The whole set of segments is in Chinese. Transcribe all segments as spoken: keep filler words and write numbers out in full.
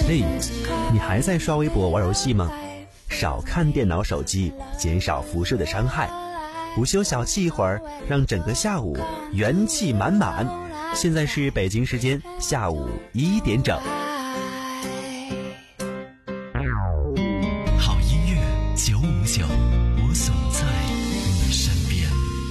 嘿，你还在刷微博玩游戏吗？少看电脑手机，减少辐射的伤害。午休小憩一会儿，让整个下午元气满满。现在是北京时间下午一点整。 好音乐九五九，我总在你身边。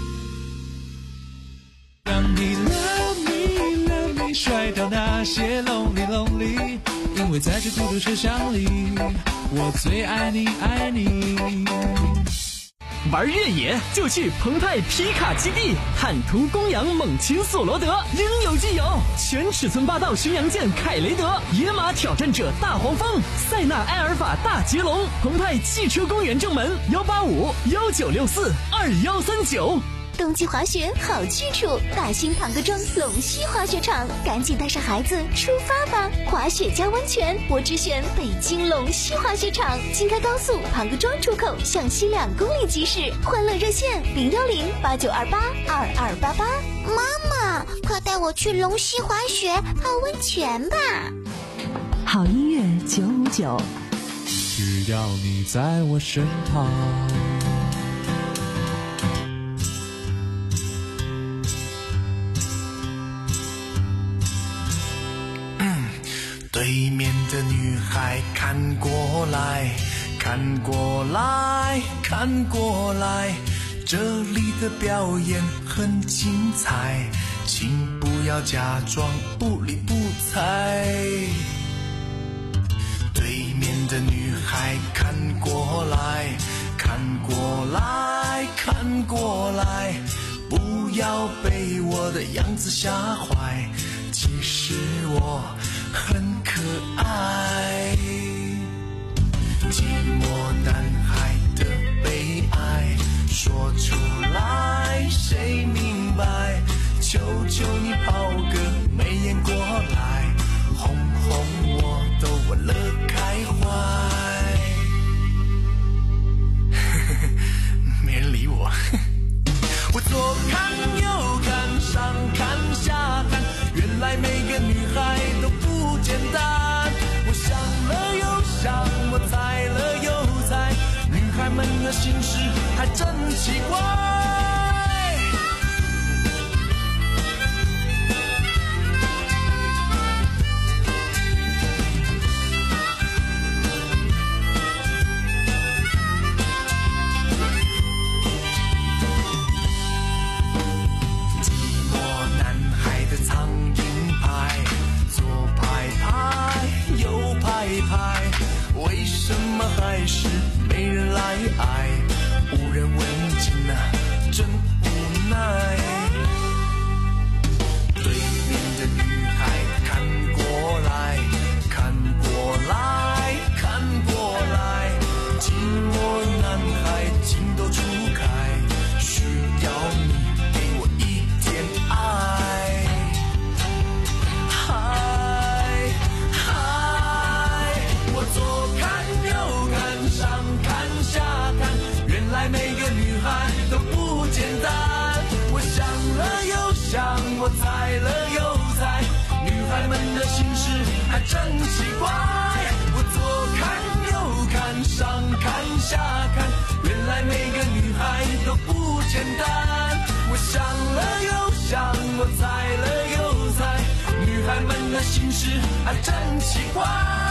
让你 love me love me 甩掉那些 lonely lonely， 因为在这孤独车厢里，我最爱你爱你。 玩越野就去澎湃皮卡基地，坦途公羊猛禽索罗德，应有尽有。全尺寸霸道巡洋舰凯雷德，野马挑战者大黄蜂，塞纳埃尔法大捷龙。澎湃汽车公园正门幺八五幺九六四二幺三九。 冬季滑雪好去处，大兴庞各庄龙溪滑雪场，赶紧带上孩子出发吧！滑雪加温泉，我只选北京龙溪滑雪场。京开高速庞各庄出口向西两公里即驶，欢乐热线零幺零八九二八二二八八。 妈妈，快带我去龙溪滑雪泡温泉吧！ 好音乐九五九， 只要你在我身旁。 对面的女孩看过来，看过来，看过来，这里的表演很精彩，请不要假装不理不睬。对面的女孩看过来，看过来，看过来，不要被我的样子吓坏，其实我很可爱。寂寞男孩的悲哀说出来谁明白，求求你抛个媚眼过来，哄哄我都玩乐开怀。没人理我。我左看右看上看下看，原来每个女孩都不简单。我想了又想，我猜了又猜，女孩们的心事还真奇怪。为什么还是没人来爱？无人问津啊，真无奈。对面的女孩看过来，看过来，看过来，寂寞男孩情窦初开，需要你给我一点爱。嗨嗨，我左看右看上看下看，原来每个女孩都不简单。我想了又想，我猜了又猜，女孩们的心事还真奇怪。我左看右看上看下看，原来每个女孩都不简单。我想了又想，我猜了又猜，女孩们的心事还真奇怪。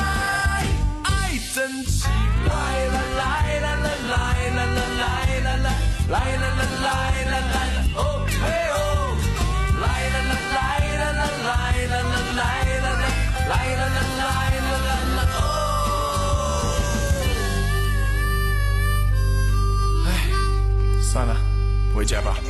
真奇怪，啦啦啦啦啦啦啦啦啦啦啦啦啦啦啦啦，哦嘿哦，啦啦啦啦啦啦啦啦啦啦啦啦啦啦啦啦哦。哎，算了，回家吧。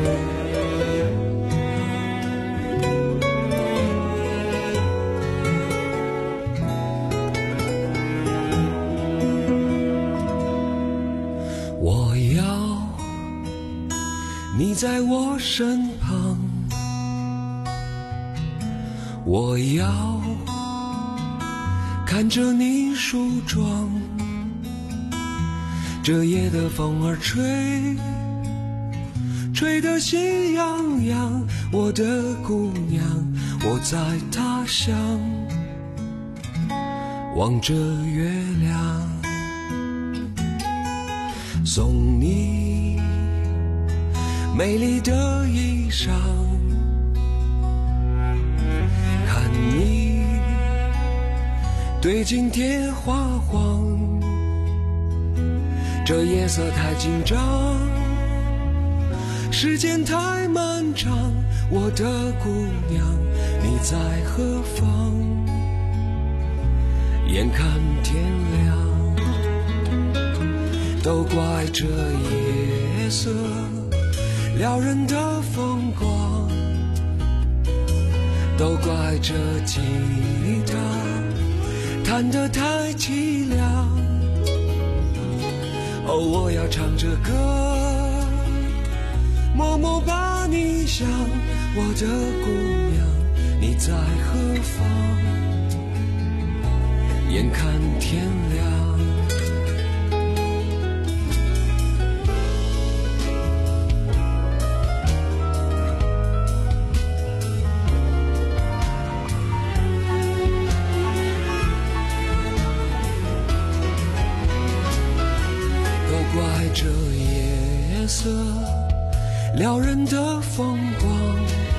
我要你在我身旁，我要看着你梳妆，这夜的风儿吹，吹得心痒痒。我的姑娘，我在他乡望着月亮，送你美丽的衣裳，看你对镜贴花黄，这夜色太紧张，时间太漫长，我的姑娘你在何方？眼看天亮，都怪这夜色撩人的风光，都怪这吉他弹得太凄凉。哦，我要唱着歌，默默把你想，我的姑娘你在何方？眼看天亮，都怪这夜色撩人的风光，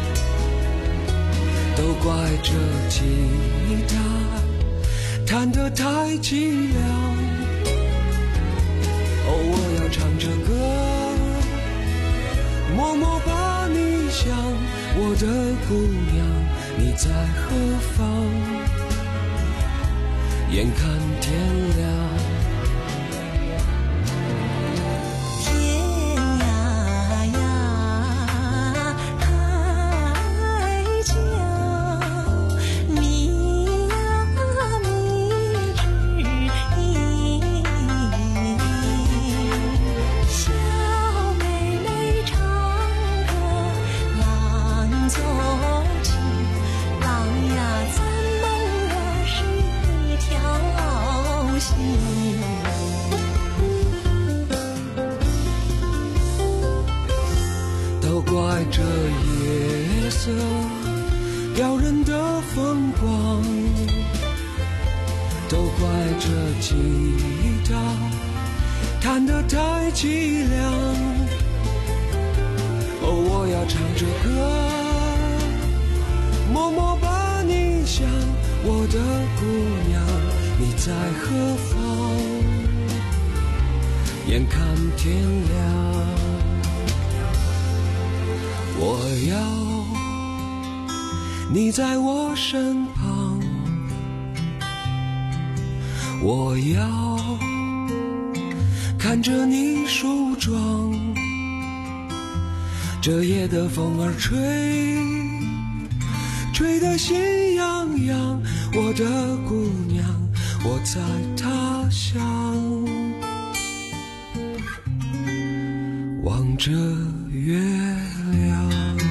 都怪这吉他弹得太凄凉。哦，我要唱着歌，默默把你想，我的姑娘你在何方？眼看天亮，都怪这夜色撩人的风光，都怪这吉他弹得太凄凉。哦，我要唱着歌，默默把你想，我的姑娘你在何方？眼看天亮，我要你在我身旁，我要看着你梳妆，这夜的风儿吹，吹得心痒痒。我的姑娘，我在他乡望着月亮。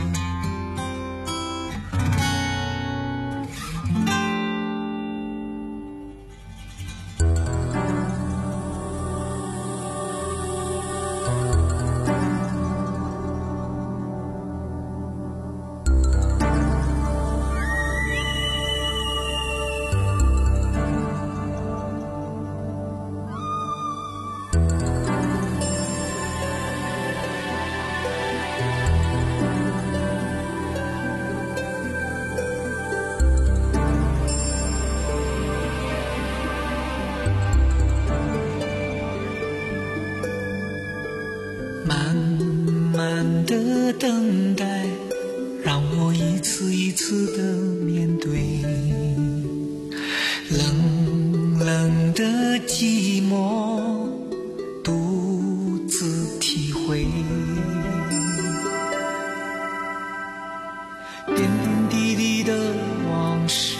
慢慢的等待，让我一次一次的面对冷冷的寂寞，独自体会。 点点滴滴的往事，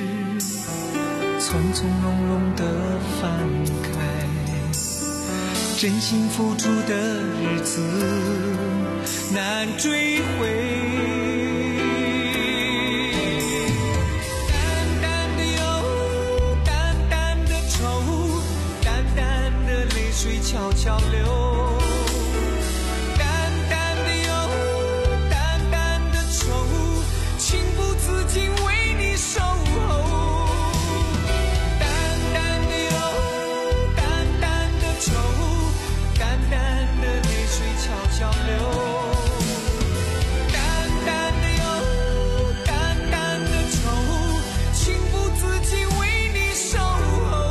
从从容容的翻开，真心付出的日子难追回。水悄悄流，淡淡的忧，淡淡的愁，情不自禁为你守候。淡淡的忧，淡淡的愁，淡淡的泪水悄悄流。淡淡的忧，淡淡的愁，情不自禁为你守候。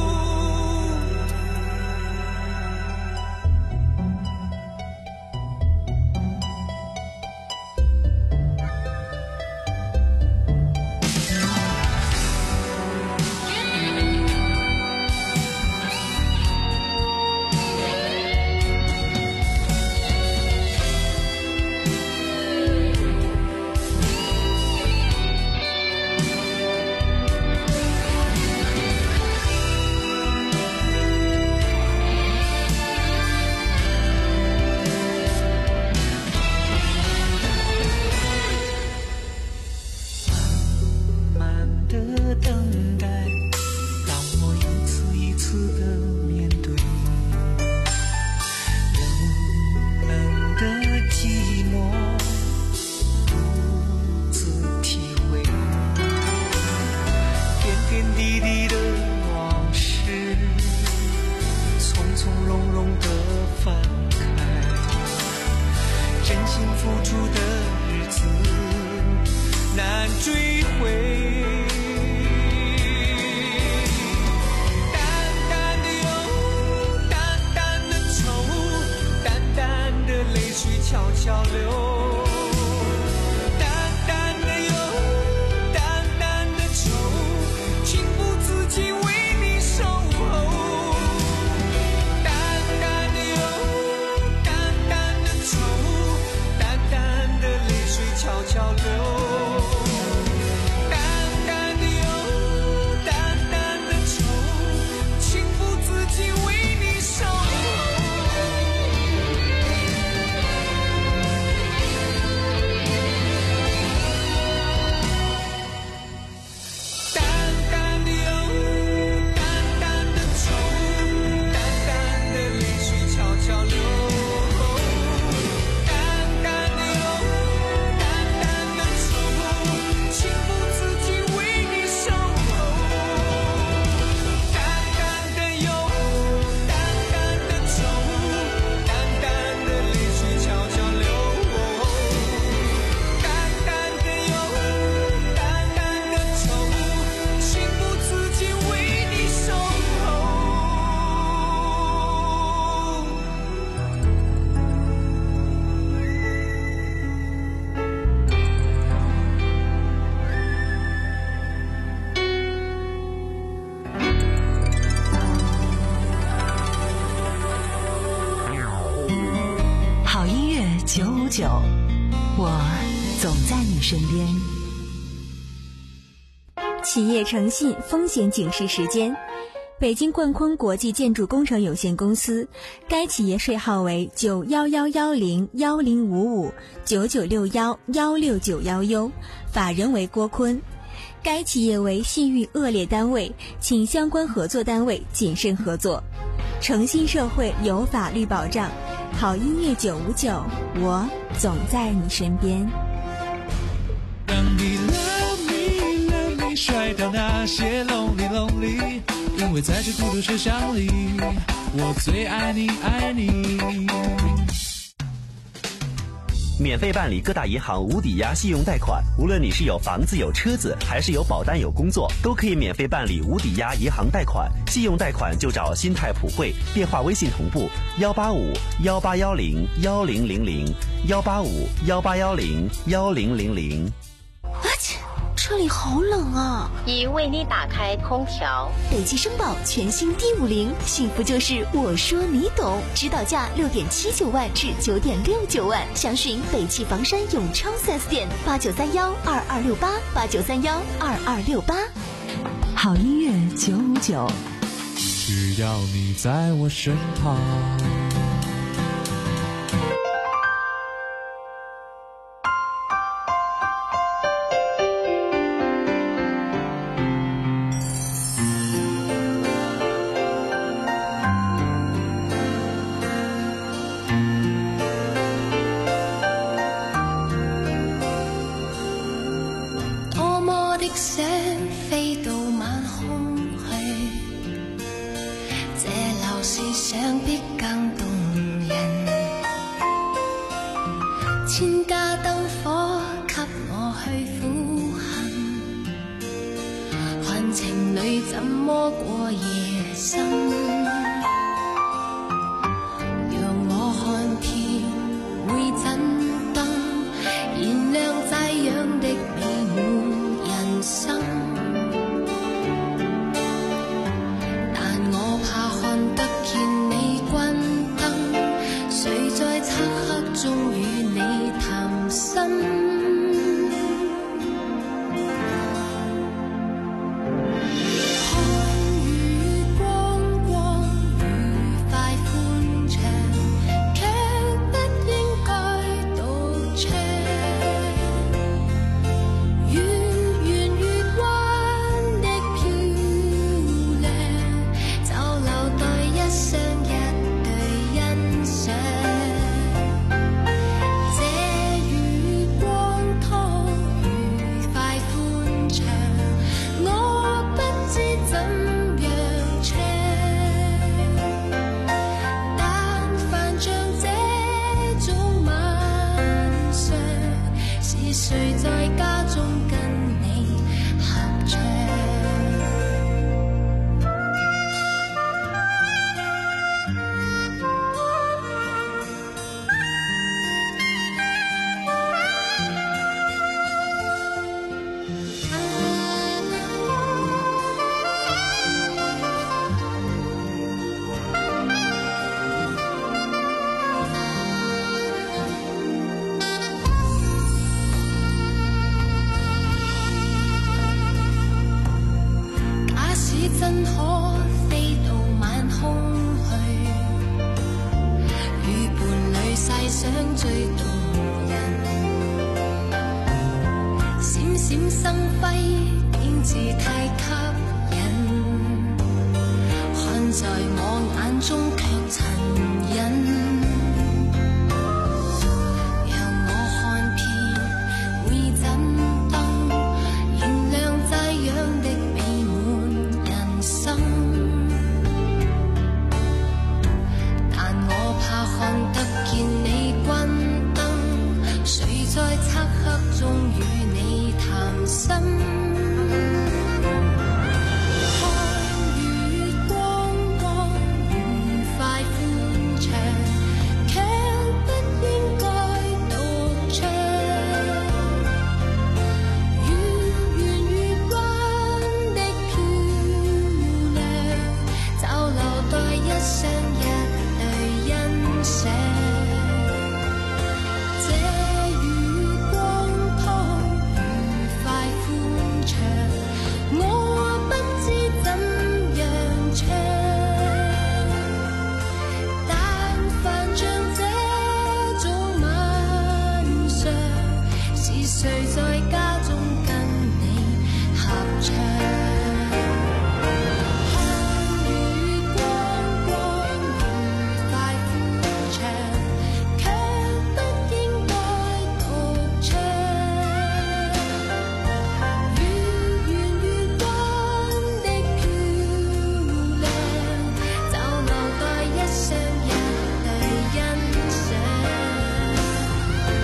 九五九，我总在你身边。 企业诚信风险警示时间：北京冠坤国际建筑工程有限公司，该企业税号为九幺幺幺零幺零五五九九六幺幺六九幺 U， 法人为郭坤。该企业为信誉恶劣单位，请相关合作单位谨慎合作。诚信社会有法律保障，好音乐九五九，我总在你身边。 让你 love me love me 甩掉那些 lonely lonely， 因为在这孤独车厢里，我最爱你爱你。 免费办理各大银行无抵押信用贷款，无论你是有房子有车子，还是有保单有工作，都可以免费办理无抵押银行贷款。信用贷款就找新泰普惠，电话微信同步幺八五幺八幺零幺零零零幺八五幺八幺零幺零零零。 这里好冷啊！ 已为你打开空调。 北极声宝全新 D 五零，幸福就是我说你懂，指导价六点七九万至九点六九万，详询北汽房山永昌 四 S 店八九三幺二二六八八九三幺二二六八。 好音乐九五九， 只要你在我身旁。 想飛到晚空去，這流是想必更動人。千家燈火給我去苦行，看情侶怎麼過夜深。讓我看遍會怎燈，燃亮這樣的美滿。生，但我怕看得見你關燈，誰在漆黑中與你談心？真可飛到晚空去，與伴侶細想最動人，閃閃生輝景致太吸引，看在我眼中卻殘忍。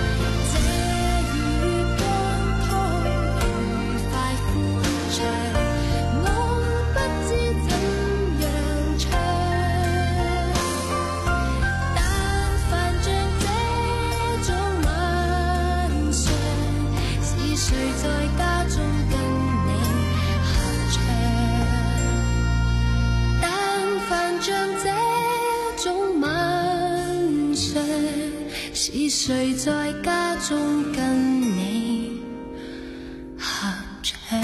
这谁在家中跟你合唱？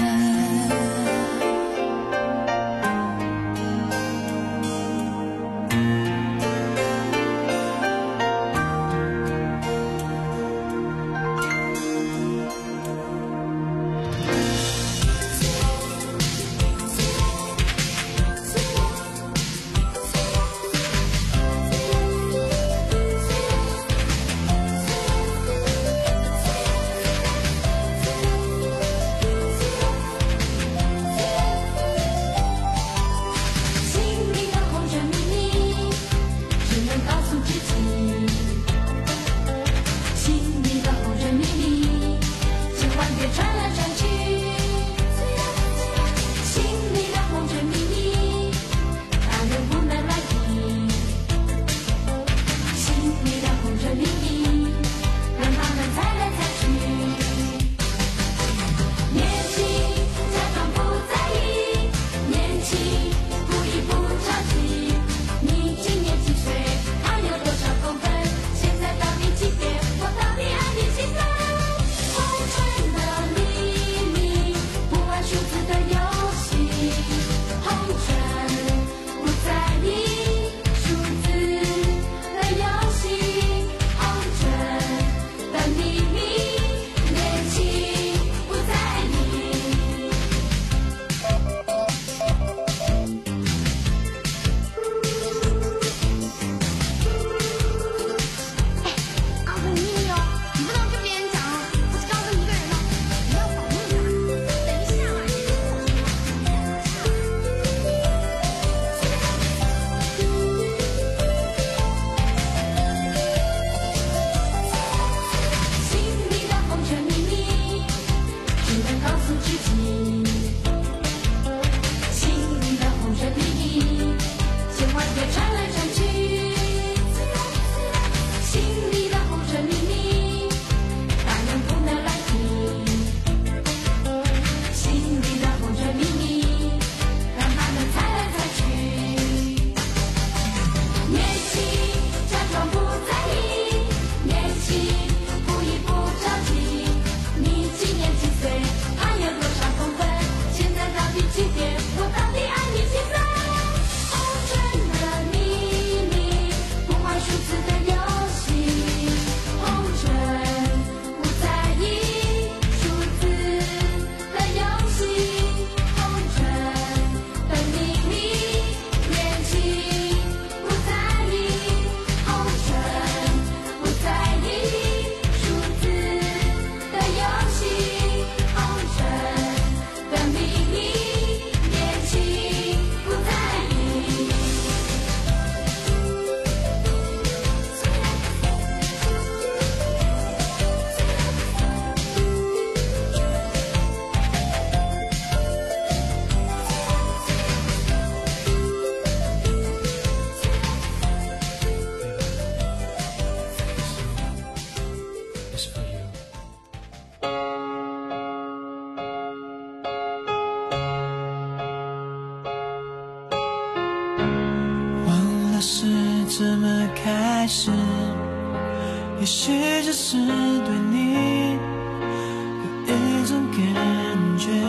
怎么开始？也许只是对你有一种感觉，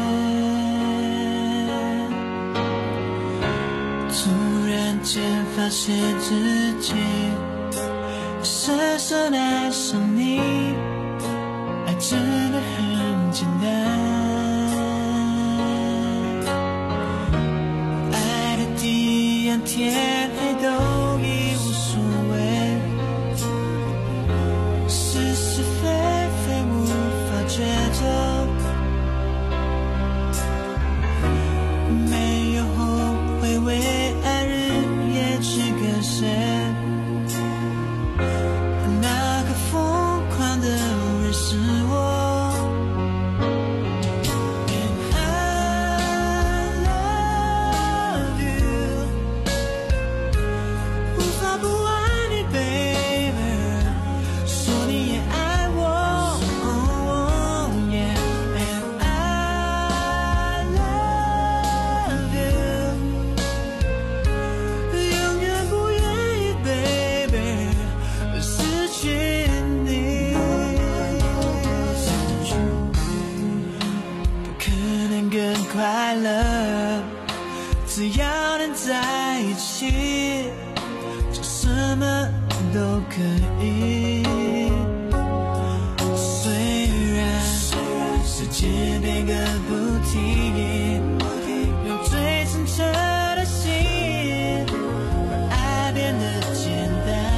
突然间发现自己深深爱上你，爱真的很简单，爱的地暗天黑都已无所谓，是是非非无法抉择，没有后悔为爱日夜去割舍，那个疯狂的人是我。And I love you， 快乐，只要能在一起，就什么都可以。虽然世界变个不停，用最澄澈的心，让爱变得简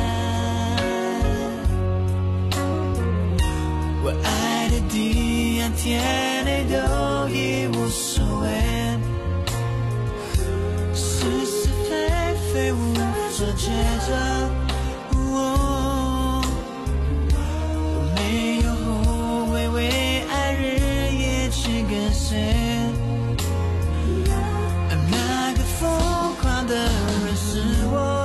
单。我爱的地暗天黑都已无所谓，是是非非无所抉择。我没有后悔为爱日夜去跟随，而那个疯狂的人是我。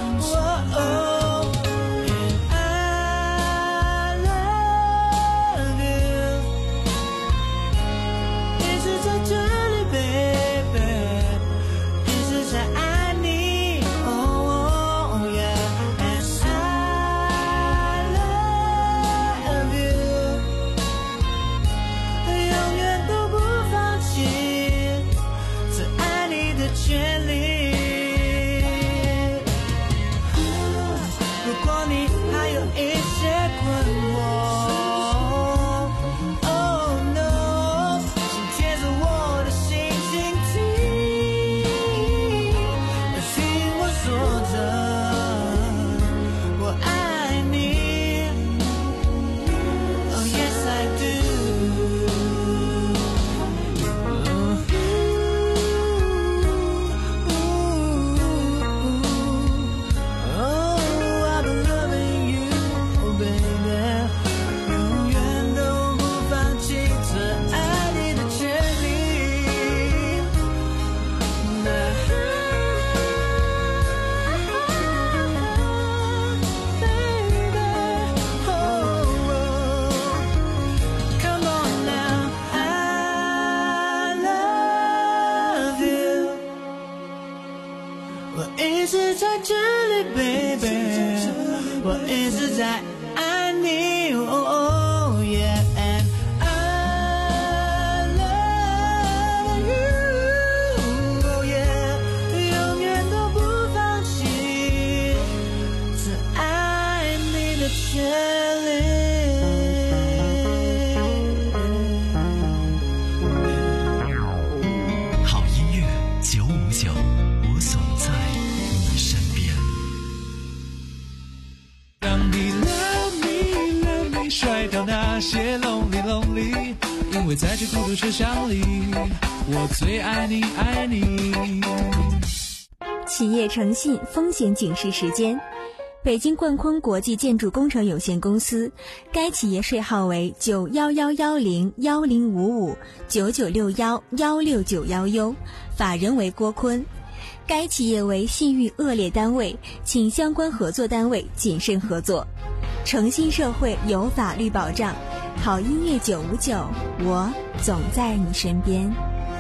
在这孤独车厢里，我最爱你爱你。 企业诚信风险警示时间，北京冠坤国际建筑工程有限公司，该企业税号为九幺幺幺零幺零五五九九六幺幺六九幺 U， 法人为郭坤。该企业为信誉恶劣单位，请相关合作单位谨慎合作。诚信社会有法律保障。好音乐九五九，我总在你身边。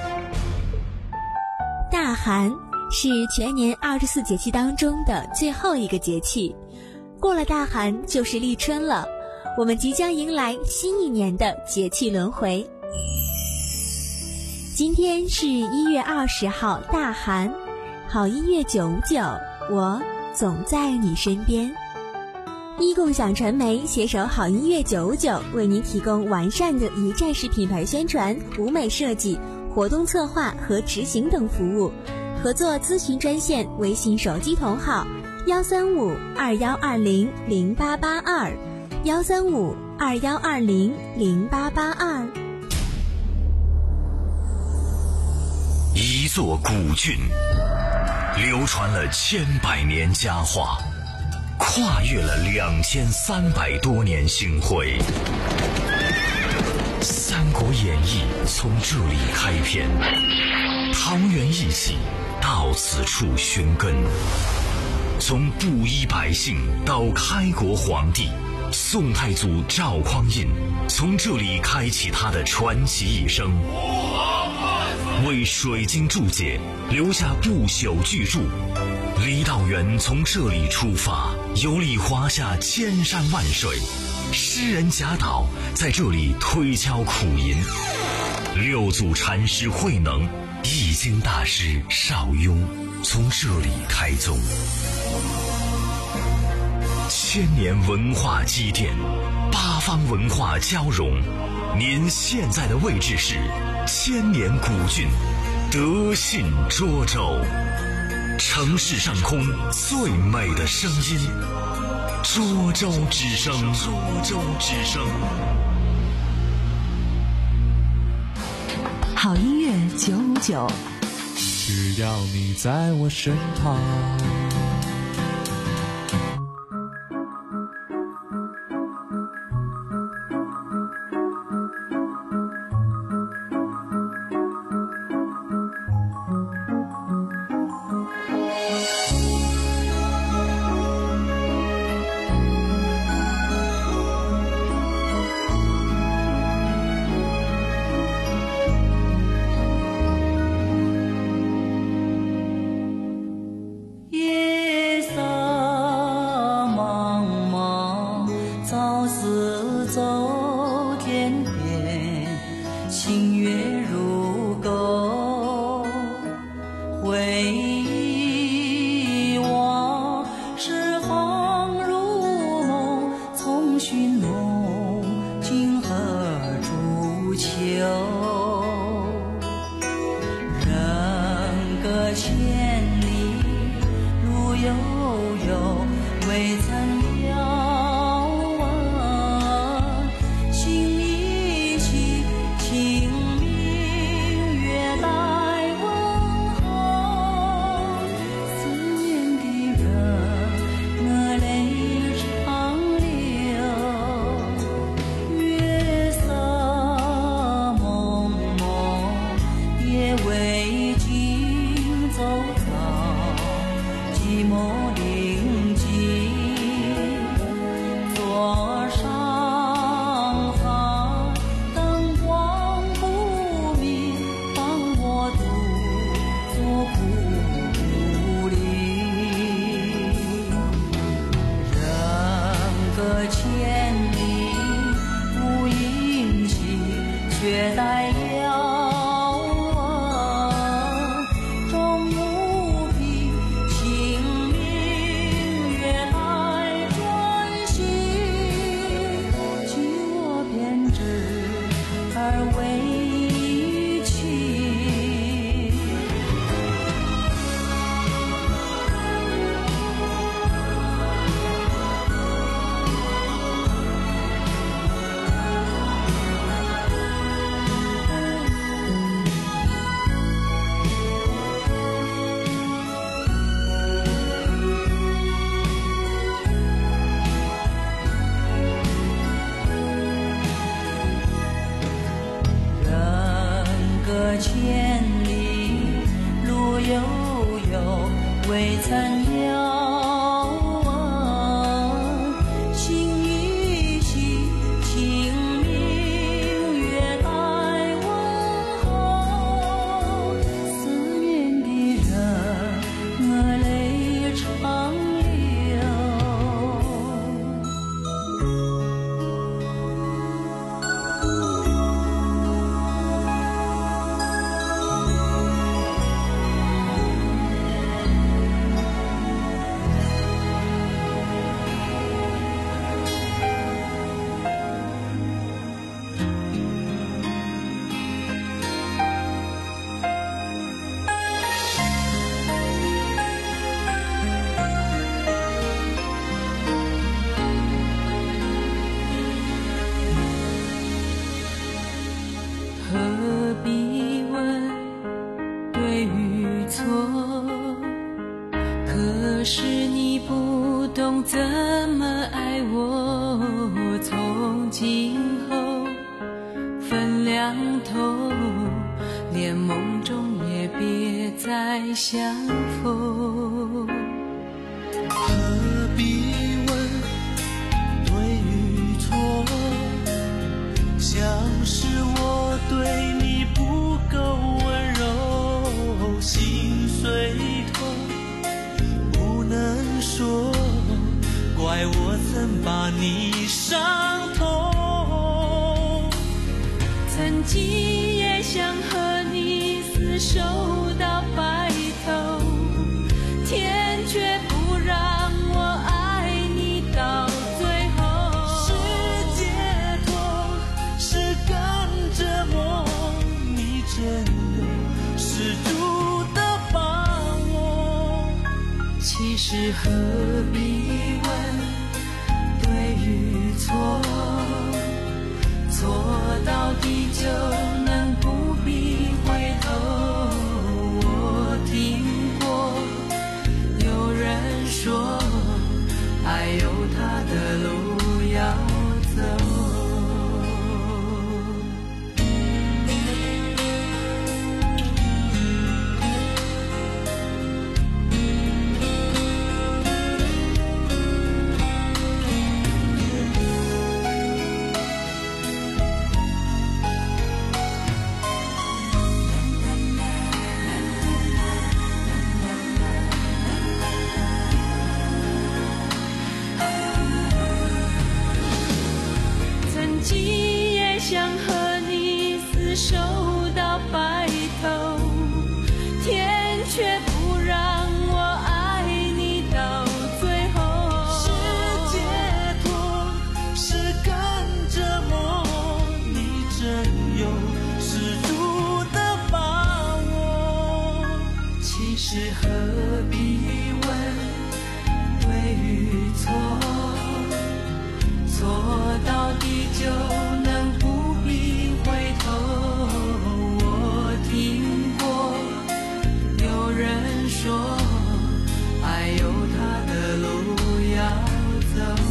大寒是全年二十四节气当中的最后一个节气，过了大寒就是立春了，我们即将迎来新一年的节气轮回。今天是一月二十号大寒，好音乐九五九，我总在你身边。一共享传媒携手好音乐九五九，为您提供完善的一站式品牌宣传、舞美设计、活动策划和执行等服务。合作咨询专线：微信手机同号幺三五二幺二零零八八二幺三五二幺二零零八八二。 一座古郡，流传了千百年佳话。跨越了两千三百多年星辉，《三国演义》从这里开篇，桃园一喜到此处寻根。从布衣百姓到开国皇帝，宋太祖赵匡胤从这里开启他的传奇一生，为水晶注解留下不朽巨著。李道元从这里出发，游历华夏千山万水，诗人贾岛在这里推敲苦吟。 六祖禅师慧能、易经大师邵雍从这里开宗。千年文化积淀，八方文化交融。您现在的位置是千年古郡德信涿州，城市上空最美的声音，涿州之声。涿州之声。 好音乐九五九， 只要你在我身旁。 曾经也想和你厮守到白头，天却不让我爱你到最后。 是解脱，是更折磨，你真有十足的把握。 其实何必问对与错，错到底就能不必回头。我听过有人说，爱有它的路要走。想和你厮守到白头，天却不让我爱你到最后。 是解脱，是更折磨，你真有十足的把握。 其实何必问对与错，错到底就能不必回头。我听过有人说，爱有它的路要走。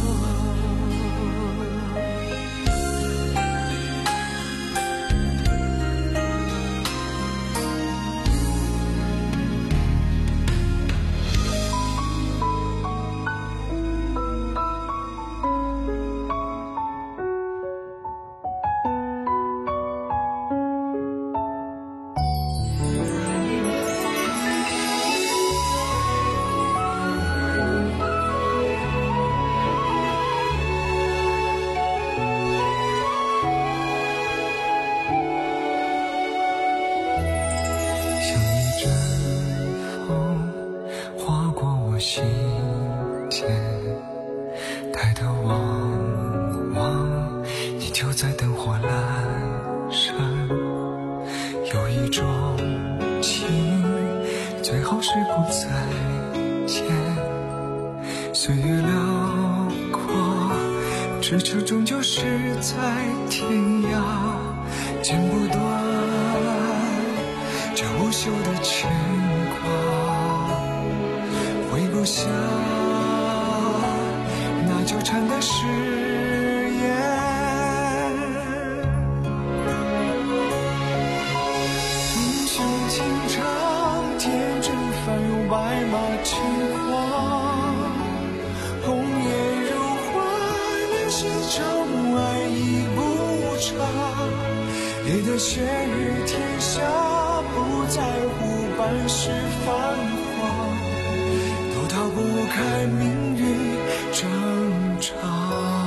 心间，抬头望望，你就在灯火阑珊。有一种情，最好是不再见。岁月辽阔，咫尺终究是在天涯，剪不断这无休的牵挂。回不下那纠缠的誓言，英雄情长，天真翻涌白马轻狂，红颜如花，两心朝暮，爱已不长。烈的血与天下，不在乎半世繁华，逃不开命运挣扎。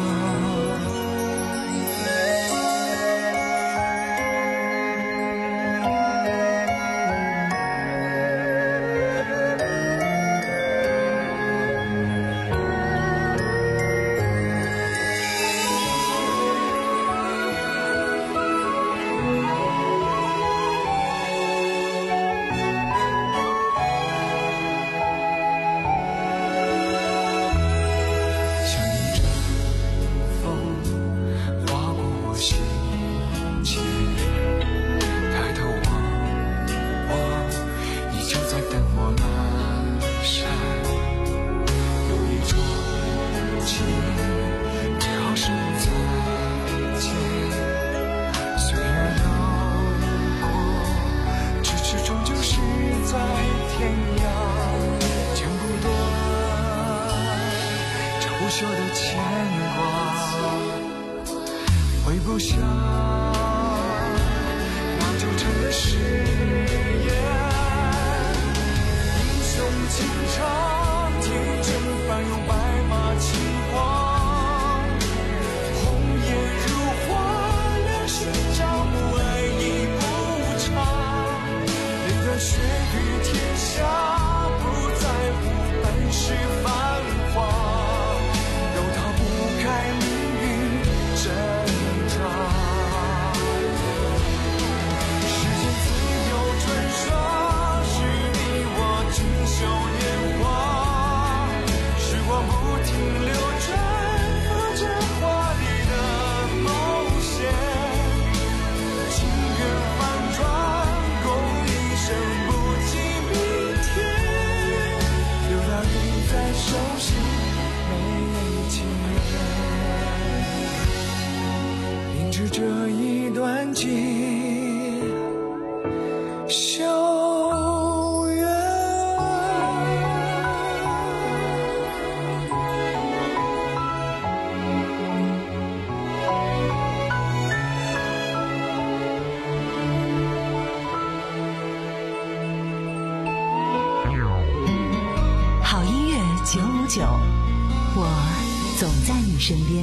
不休的牵挂，回不下那纠缠的誓言。英雄情长，天真翻涌白马轻狂，红颜如花，两心朝暮，爱已不是这一段情修缘。 好音乐九五九，我总在你身边。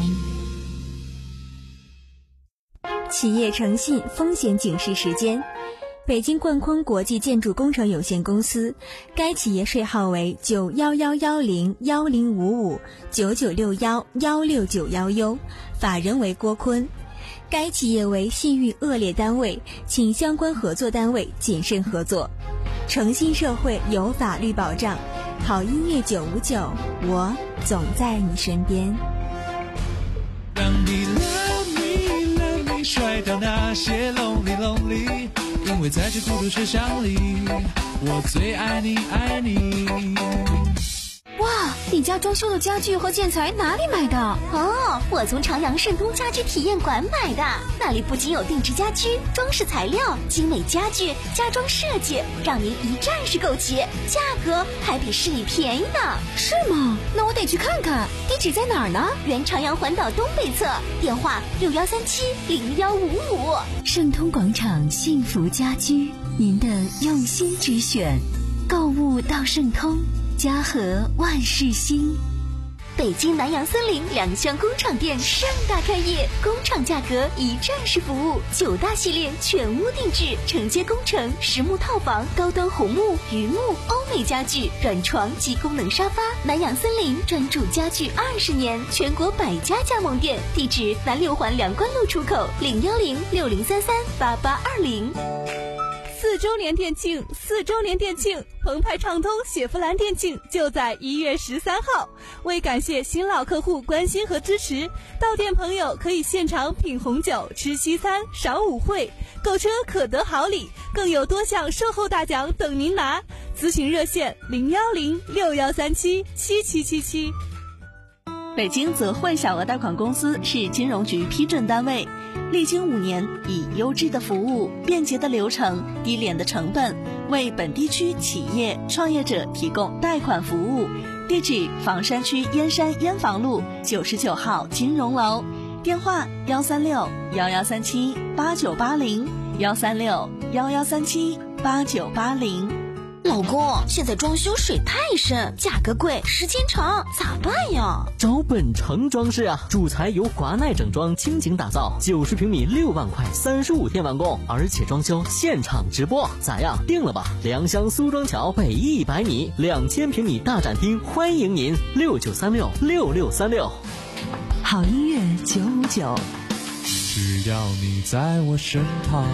企业诚信风险警示时间，北京冠坤国际建筑工程有限公司，该企业税号为九幺幺幺零幺零五五九九六幺幺六九幺 U， 法人为郭坤。该企业为信誉恶劣单位，请相关合作单位谨慎合作。诚信社会有法律保障，好音乐九五九，我总在你身边。 让你 love me love me 甩掉那些 lonely lonely， 因为在这孤独车厢里，我最爱你爱你。 哇，你家装修的家具和建材哪里买的？哦，我从朝阳盛通家居体验馆买的，那里不仅有定制家居、装饰材料、精美家具、家装设计，让您一站式购齐，价格还比市里便宜呢。是吗？那我得去看看，地址在哪儿呢？原朝阳环岛东北侧，电话六幺三七零幺五五。 盛通广场幸福家居，您的用心之选，购物到盛通，家和万事兴。 北京南洋森林两厢工厂店盛大开业，工厂价格一站式服务，九大系列全屋定制，承接工程、实木套房、高端红木、榆木、欧美家具、软床及功能沙发。南洋森林专注家具二十年，全国百家加盟店，地址南六环梁关路出口零幺零六零三三八八二零。 四周年店庆，四周年店庆，澎湃畅通雪佛兰店庆就在一月十三号。为感谢新老客户关心和支持，到店朋友可以现场品红酒、吃西餐、赏舞会，购车可得好礼，更有多项售后大奖等您拿。咨询热线零幺零六幺三七七七七七。 北京泽汇小额贷款公司是金融局批准单位，历经五年，以优质的服务、便捷的流程、低廉的成本，为本地区企业创业者提供贷款服务。地址：房山区燕山燕房路九十九号金融楼，电话：幺三六幺幺三七八九八零，幺三六幺幺三七八九八零。 老公，现在装修水太深，价格贵，时间长，咋办呀？ 找本城装饰啊，主材由华奈整装倾情打造，九十平米六万块，三十五天完工，而且装修现场直播，咋样？定了吧？良乡苏庄桥北一百米，两千平米大展厅，欢迎您，六九三六六六三六。 好音乐九五九， 只要你在我身旁。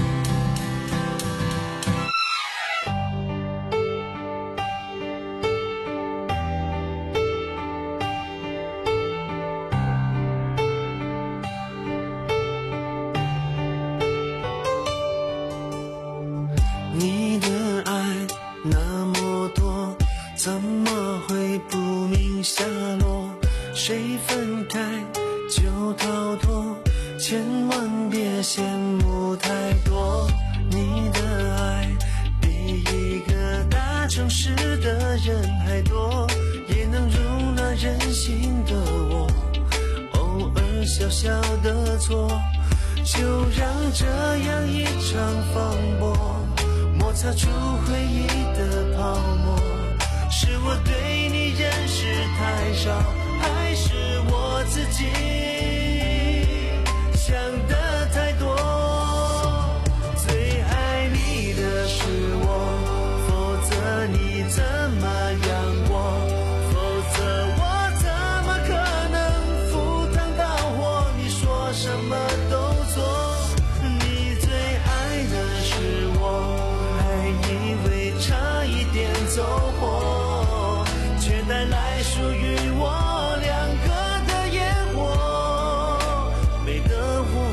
你的爱那么多，怎么会不明下落？谁分开就逃脱，千万别羡慕太多。你的爱比一个大城市的人还多，也能容纳任性的我，偶尔小小的错，就让这样一场风波摩擦出回忆的泡沫。是我对你认识太少，还是我自己想的太多？最爱你的是我，否则你怎么养我？否则我怎么可能赴汤蹈火？你说什么都错。你最爱的是我，还以为差一点走火，却带来属于我两个的烟火，美得我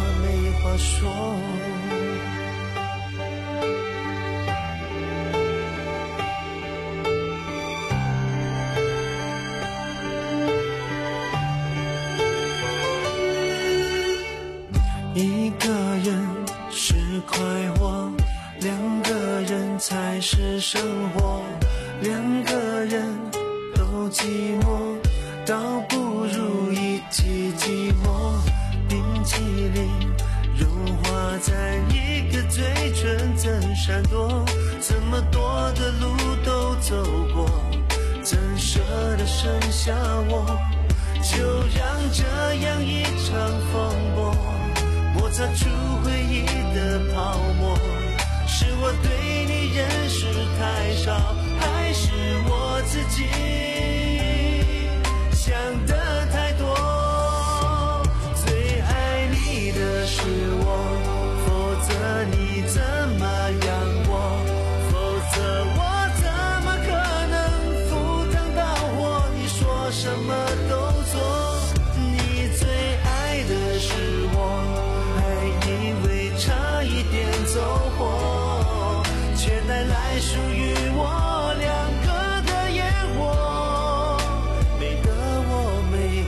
一个人是快活，两个人才是生活，两个人都寂寞，倒不如一起寂寞。冰淇淋融化在一个嘴唇，怎闪躲？这么多的路都走过，怎舍得剩下我？就让这样一场风波摩擦出回忆的泡沫。是我对你认识太少，还是我自己想的太多？最爱你的是我，否则你怎么养我？否则我怎么可能赴汤蹈火？你说什么都做，你最爱的是我，还以为差一点走火，却带来属于我两个的烟火，美得我没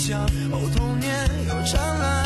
角，哦，童年又灿烂。